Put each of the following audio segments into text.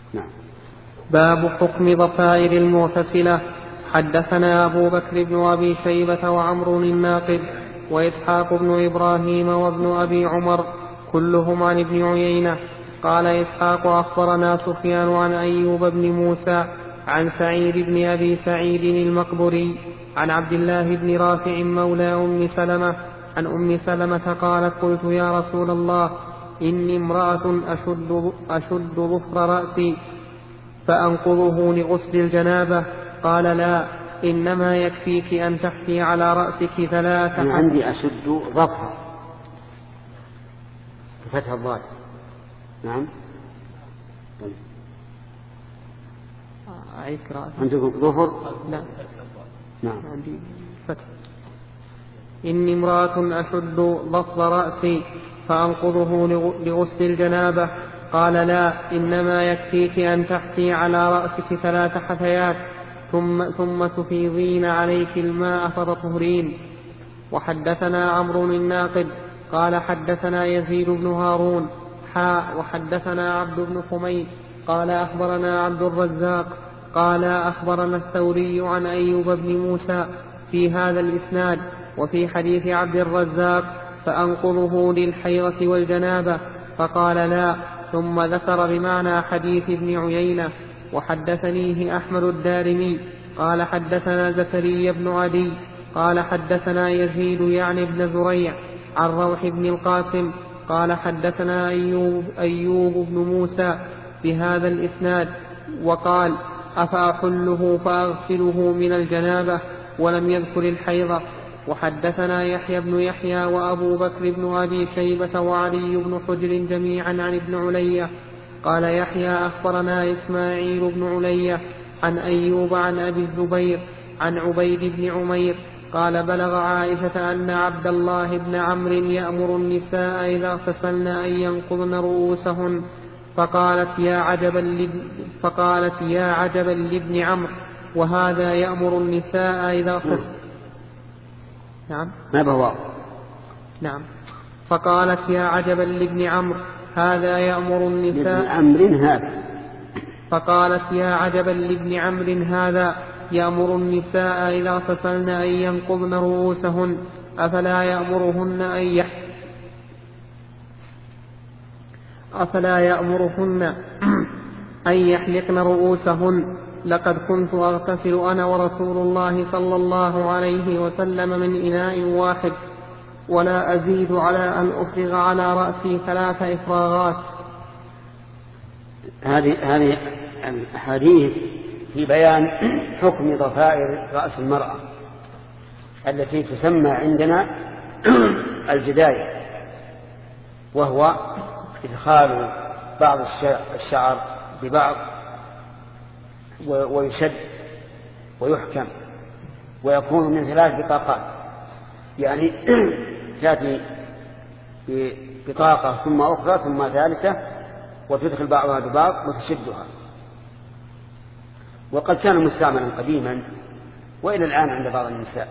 نعم. باب حكم ضفائر المغتسلة. حدثنا أبو بكر بن أبي شيبة وعمر الناقد وإسحاق بن إبراهيم وابن أبي عمر كلهم عن ابن عيينة. قال إسحاق أخبرنا سفيان عن أيوب بن موسى عن سعيد بن أبي سعيد المقبري عن عبد الله بن رافع مولى أم سلمة عن أم سلمة قالت قلت يا رسول الله إني امرأة أشد ظفر رأسي فأنقضه لغسل الجنابة. قال لا، إنما يكفيك أن تحفي على رأسك 3 أنا عندي أشد ظفر بفتح الضاد. نعم. عندكم ظفر؟ لا. نعم. عندي فتح. إني امرأة أشد ظفر رأسي فأنقضه لغسل الجنابة. قال لا، إنما يكفيك أن تحفي على رأسك 3 حثيات ثم تفيضين عليك الماء فتطهرين. وحدثنا عمرو الناقد قال حدثنا يزيد بن هارون وحدثنا عبد بن حميد قال أخبرنا عبد الرزاق قال أخبرنا الثوري عن أيوب بن موسى في هذا الإسناد. وفي حديث عبد الرزاق فأنقضه للحيضة والجنابة فقال لا، ثم ذكر بمعنى حديث ابن عيينة. وحدثنيه أحمد الدارمي قال حدثنا زكريا بن عدي قال حدثنا يزيد يعني بن زريع عن روح بن القاسم قال حدثنا أيوب بن موسى بهذا الإسناد وقال أفأحله فأغسله من الجنابة، ولم يذكر الحيضة. وحدثنا يحيى بن يحيى وأبو بكر بن أبي شيبة وعلي بن حجر جميعا عن ابن علية. قال يحيى أخبرنا إسماعيل بن علية عن أيوب عن أبي الزبير عن عبيد بن عمير قال بلغ عائشة أن عبد الله بن عمرو يأمر النساء إذا اغتسلن أن ينقضن رؤوسهن فقالت يا عجبا لابن عمرو وهذا يأمر النساء إذا اغتسلن. نعم. ما بهو. نعم. فقالت يا عجبا لابن عمرو هذا يأمر النساء. فقالت يا عجبا لابن عمرو هذا يأمر النساء إذا اغتسلن أن ينقضن رؤوسهن أفلا يأمرهن أن يحلقن رؤوسهن. لقد كنت أغتسل أنا ورسول الله صلى الله عليه وسلم من إناء واحد ولا أزيد على أن أفرغ على رأسي 3 إفراغات. هذه الحديث في بيان حكم ضفائر رأس المرأة التي تسمى عندنا الجداية، وهو إدخال بعض الشعر ببعض ويشد ويحكم ويكون من 3 بطاقات، يعني تأتي ببطاقة ثم أخرى ثم ثالثة وتدخل بعضها ببعض وتشدها. وقد كان مستعملا قديما وإلى الآن عند بعض النساء.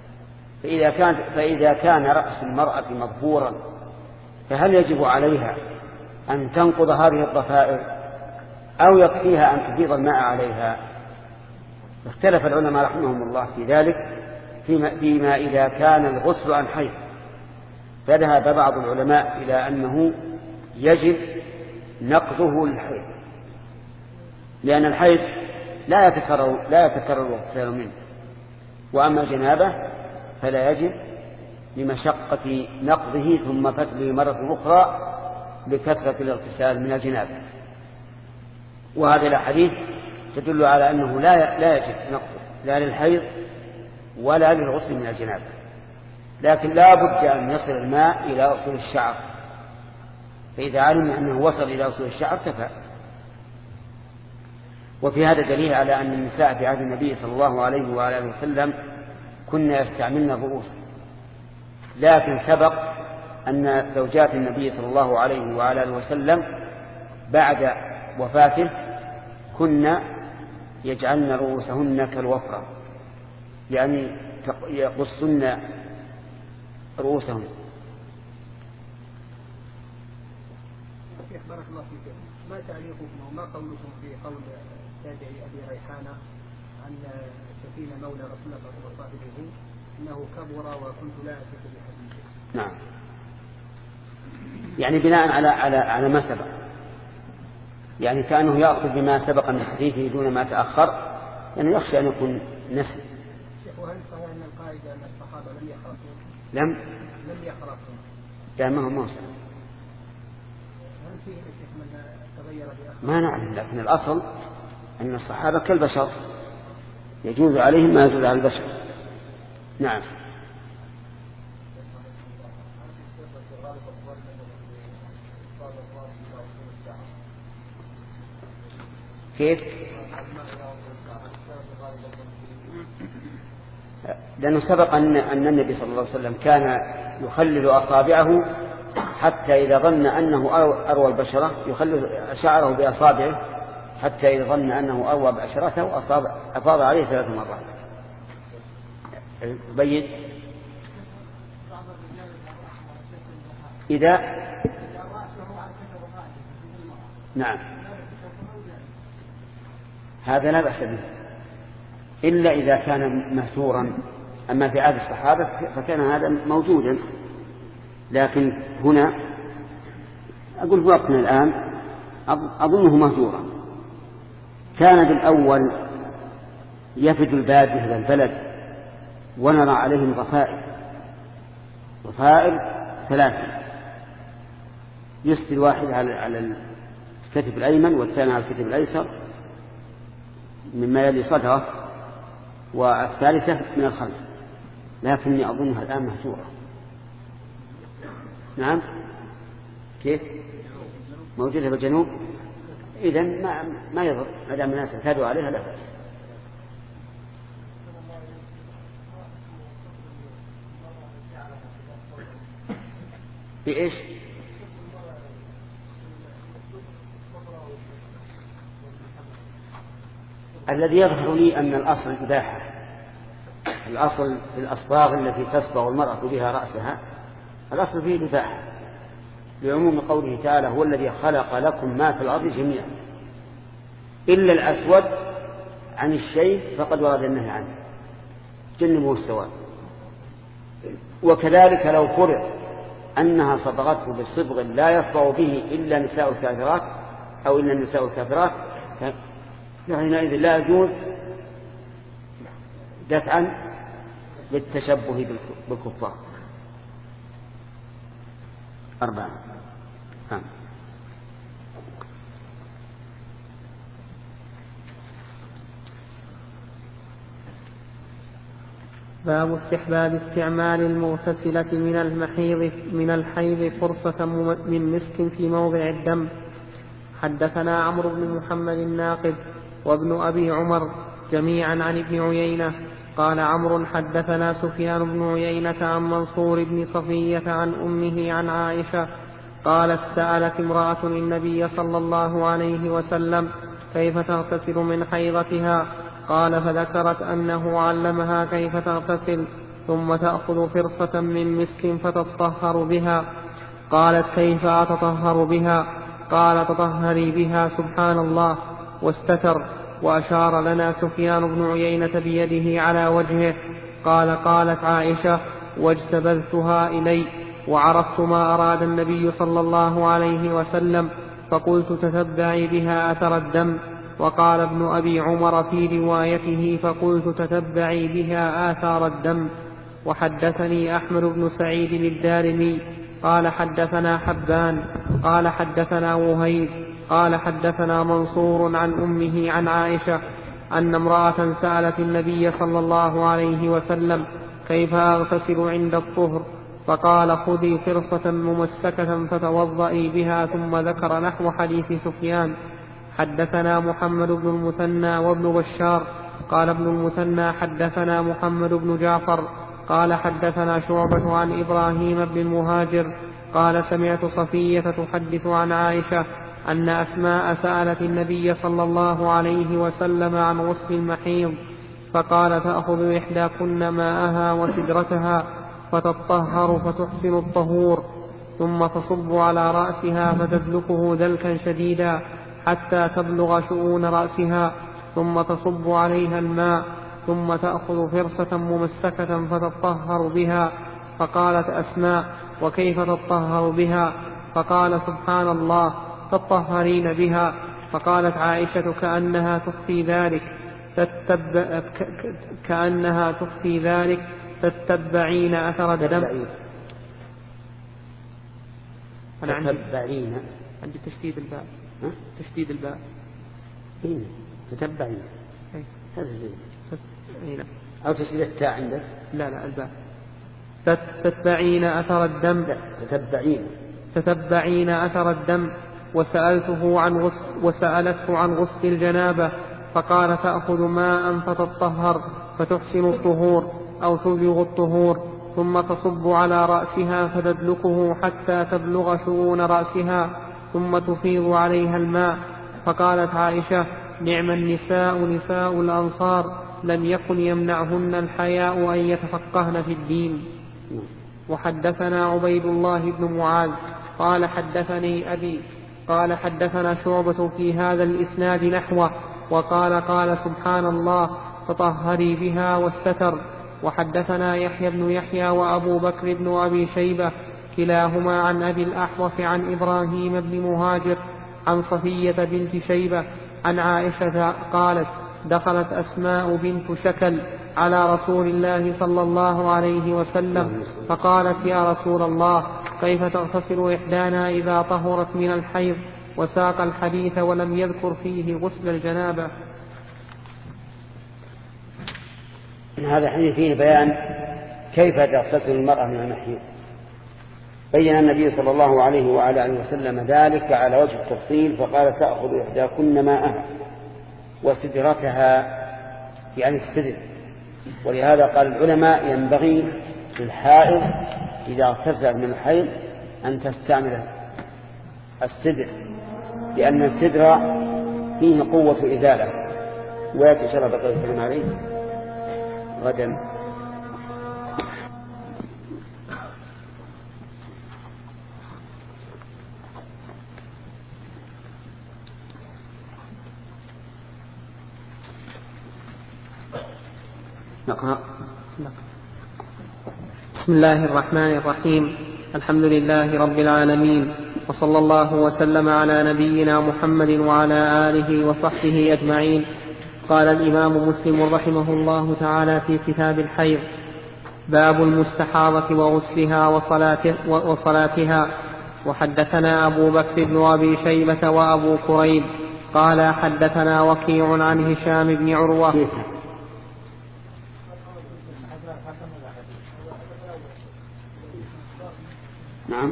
فإذا كان رأس المرأة مظهورا فهل يجب عليها أن تنقض هذه الضفائر أو يكفيها أن تفيض الماء عليها؟ اختلف العلماء رحمهم الله في ذلك فيما إذا كان الغسل عن حيض. فذهب بعض العلماء إلى أنه يجب نقضه للحيض، لأن الحيض لا يتكرر الاغتسال منه، وأما الجنابة فلا يجب لمشقة نقضه ثم فتله مرة أخرى لكثرة الاغتسال من الجنابة. وهذه الأحاديث تدل على أنه لا يجب نقضه لا للحيض ولا للغسل من الجنابة، لكن لا بد أن يصل الماء إلى أصول الشعر، فإذا علم أنه وصل إلى أصول الشعر كفى. وفي هذا دليل على أن النساء في عهد النبي صلى الله عليه وآله وسلم كنا يستعملن الرؤوس، لكن سبق أن زوجات النبي صلى الله عليه وآله وسلم بعد وفاته كنا يجعلن رؤوسهن كالوفرة، يعني يقصن رؤوسهن. شيخ بارك الله فيك، ما تعليقكم وما قولكم في قول تابعي أبي ريحانة أن سفينة مولى رسول الله صلى الله عليه وسلم إنه كبر وكنت لا أثق بحديثه؟ نعم، يعني بناء على ما سبق، يعني كأنه يأخذ بما سبق من حديثه دون ما تأخر، يعني يخشى أن يكون نسل. شيخ وهل صحيح أن القاعدة أن الصحابة لم يخرصون؟ لم يخرصون. لا، ما هو موسى. هل فيه شيخ من تغير بأخر؟ ما نعلم، لكن الأصل أن الصحابة كالبشر يجوز عليهم ما يجوز على البشر. نعم. كيف؟ لأنه سبق أن النبي صلى الله عليه وسلم كان يخلل أصابعه حتى إذا ظن أنه أروى البشرة، يخلل شعره بأصابعه حتى إذا ظن أنه أروى بأشرته أفاض عليه 3 مرات. بيد إذا نعم هذا لا بأس به إلا إذا كان مأثورا. أما في عهد الصحابة فكان هذا موجودا، لكن هنا أقول في وقتنا الآن أظنه مهجورا. كان بالأول يفد البادية إلى البلد ونرى عليهم ضفائر 3، يسدي الواحد على الكتف الأيمن والثاني على الكتف الأيسر مما يلي صدره، والثالثة من الخلف، لكني أظنها الآن مهجورة. نعم. كيف؟ موجودة في الجنوب. إذن ما يضر، ما دام الناس اعتادوا عليها لا بأس. بإيش؟ الذي يظهر لي أن الأصل الإباحة. الأصل في الأصباغ التي تصبغ المرأة بها رأسها الأصل فيه الإباحة، لعموم قوله تعالى هو الذي خلق لكم ما في الأرض جميعا إلا الأسود عن الشيء فقد ورد النهي عنه، جنبه السواد. وكذلك لو فرض أنها صبغته بصبغ لا يصبغ به إلا نساء الكافرات أو إلا النساء الكافرات، فحينئذ لا يجوز دفعا للتشبه بالكفار. 4. باب استحباب استعمال المغتسلة من الحيض فرصة من مسك في موضع الدم. حدثنا عمرو بن محمد الناقد وابن أبي عمر جميعا عن ابن عيينة قال عمرو حدثنا سفيان بن عيينة عن منصور بن صفية عن أمه عن عائشة قالت سألت امرأة النبي صلى الله عليه وسلم كيف تغتسل من حيضتها؟ قال فذكرت أنه علمها كيف تغتسل ثم تأخذ فرصة من مسك فتطهر بها. قالت كيف أتطهر بها؟ قال تطهري بها سبحان الله، واستتر. وأشار لنا سفيان بن عيينة بيده على وجهه. قالت عائشة واجتبذتها إلي وعرفت ما أراد النبي صلى الله عليه وسلم فقلت تتبعي بها أثر الدم. وقال ابن أبي عمر في روايته فقلت تتبعي بها آثار الدم. وحدثني أحمد بن سعيد الدارمي قال حدثنا حبان قال حدثنا وهيب قال حدثنا منصور عن أمه عن عائشة أن امرأة سألت النبي صلى الله عليه وسلم كيف أغتسل عند الطهر؟ فقال خذي فرصة ممسكة فتوضئي بها، ثم ذكر نحو حديث سفيان. حدثنا محمد بن المثنى وابن بشار قال ابن المثنى حدثنا محمد بن جعفر قال حدثنا شعبة عن إبراهيم بن المهاجر قال سمعت صفية تحدث عن عائشة أن أسماء سألت النبي صلى الله عليه وسلم عن غسل المحيض، فقال تأخذ إحداكن ماءها وسدرتها فتطهر فتحسن الطهور. ثم تصب على رأسها فتدلكه دلكا شديدا حتى تبلغ شؤون رأسها، ثم تصب عليها الماء، ثم تأخذ فرصة ممسكة فتطهر بها. فقالت أسماء: وكيف تطهر بها؟ فقال: سبحان الله، تطهرين بها. فقالت عائشة: كأنها تخفي ذلك تتبعين أثر الدم. أنا عندي تشديد الباء. تشديد الباء. تتبعين. هنا. أو تشديد التاء عندك؟ لا الباء. تتبعين أثر الدم. تتبعين أثر الدم. وسألته عن غسل الجنابة، فقال: تأخذ ماء فتطهر فتحسن الطهور أو تبلغ الطهور، ثم تصب على رأسها فتدلكه حتى تبلغ شؤون رأسها، ثم تفيض عليها الماء. فقالت عائشة: نعم النساء نساء الأنصار، لم يكن يمنعهن الحياء أن يتفقهن في الدين. وحدثنا عبيد الله بن معاذ قال: حدثني أبي قال: حدثنا شعبة في هذا الإسناد نحوه، وقال: سبحان الله، تطهري بها واستتر. وحدثنا يحيى بن يحيى وأبو بكر بن أبي شيبة كلاهما عن أبي الأحوص عن إبراهيم بن مهاجر عن صفية بنت شيبة عن عائشة قالت: دخلت أسماء بنت شكل على رسول الله صلى الله عليه وسلم فقالت: يا رسول الله، كيف تغتسل إحدانا إذا طهرت من الحيض؟ وساق الحديث ولم يذكر فيه غسل الجنابة. هذا الحديث فيه بيان كيف تغتسل المرأة من المحيض. بين النبي صلى الله عليه وعلى آله وسلم ذلك على وجه التفصيل، فقال: تأخذ إحداكن ماءها وسدرتها، يعني السدر. ولهذا قال العلماء: ينبغي للحائض إذا اغتسل من الحيض أن تستعمل السدر، لأن السدر فيه قوة إزالة. ويأتي شرب بقية الكلام عليه غدا. نقرأ. بسم الله الرحمن الرحيم. الحمد لله رب العالمين، وصلى الله وسلم على نبينا محمد وعلى آله وصحبه أجمعين. قال الإمام مسلم رحمه الله تعالى في كتاب الحيض: باب المستحاضة وغسلها وصلاتها. وحدثنا أبو بكر بن أبي شيبة وأبو كريب قال: حدثنا وكيع عن هشام بن عروة. نعم.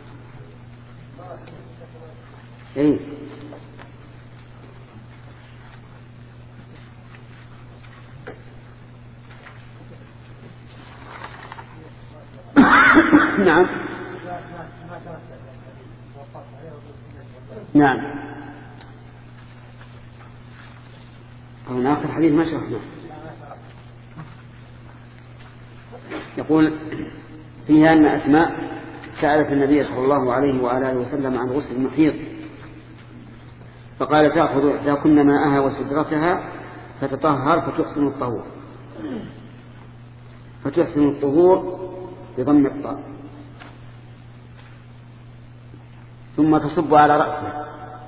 إيه؟ نعم. نعم. هنا آخر حديث ما شرحناه. يقول فيها أن أسماء سألت النبي صلى الله عليه وعلى آله وسلم عن غسل المحيض، فقال: تأخذ إحداكن ماءها وسدرتها فتطهر فتحسن الطهور بضم الطاء، ثم تصب على رأسها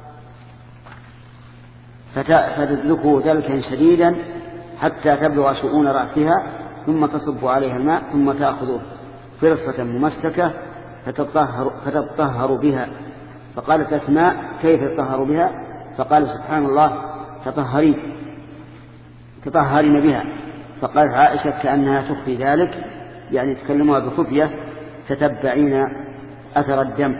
فتدلكه دلكا شديدا حتى تبلغ شؤون رأسها، ثم تصب عليها الماء، ثم تأخذ فرصة ممسكة فتطهر بها. فقالت أسماء: كيف تطهر بها؟ فقال: سبحان الله، تطهرين بها. فقالت عائشة: كأنها تخفي ذلك، يعني تكلمها بخفية، تتبعين أثر الدم.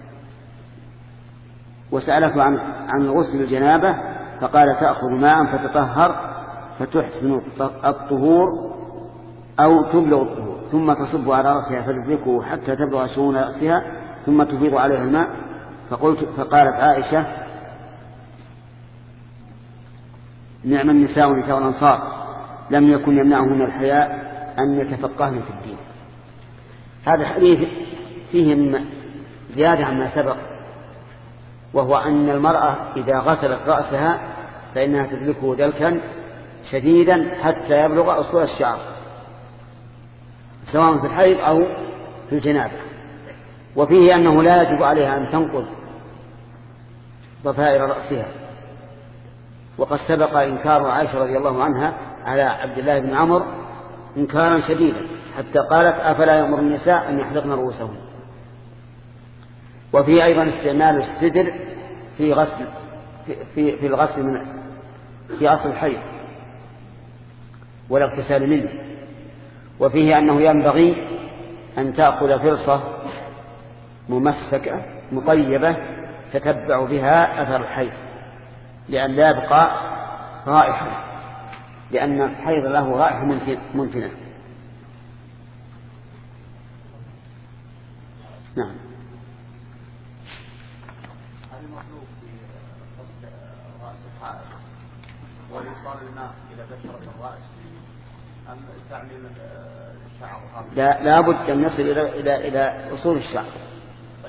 وسألته عن غسل الجنابة، فقال: تأخذ ماء فتطهر فتحسن الطهور أو تبلغ الطهور، ثم تصب على رأسها فتدلكه حتى تبلغ شؤون رأسها، ثم تفيض عليها الماء. فقالت عائشة: نعم النساء نساء الأنصار، لم يكن يمنعهن الحياء أن يتفقهن في الدين. هذا الحديث فيه زيادة عما سبق، وهو أن المرأة إذا غسلت رأسها فإنها تدلكه دلكا شديدا حتى يبلغ أصول الشعر، سواء في الحيض أو في الجنابة. وفيه أنه لا يجب عليها أن تنقض ضفائر رأسها، وقد سبق إنكار عائشة رضي الله عنها على عبد الله بن عمرو إنكارا شديدا حتى قالت أفلا يأمر النساء أن يحلقن رؤوسهن. وفيه أيضا استعمال السدر في غسل في الغسل في أصل الحيض والاغتسال منه. وفيه أنه ينبغي أن تأخذ فرصة ممسكة مطيبة تتبع بها أثر الحيض لأن لا يبقى رائحة، لأن الحيض له رائحة منتنة. نعم. هل المطلوب في غسل رأس الحائض وإيصال الماء إلى بشرة الرأس أم تعميم الشعر؟ لا بد أن نصل إلى أصول الشعر.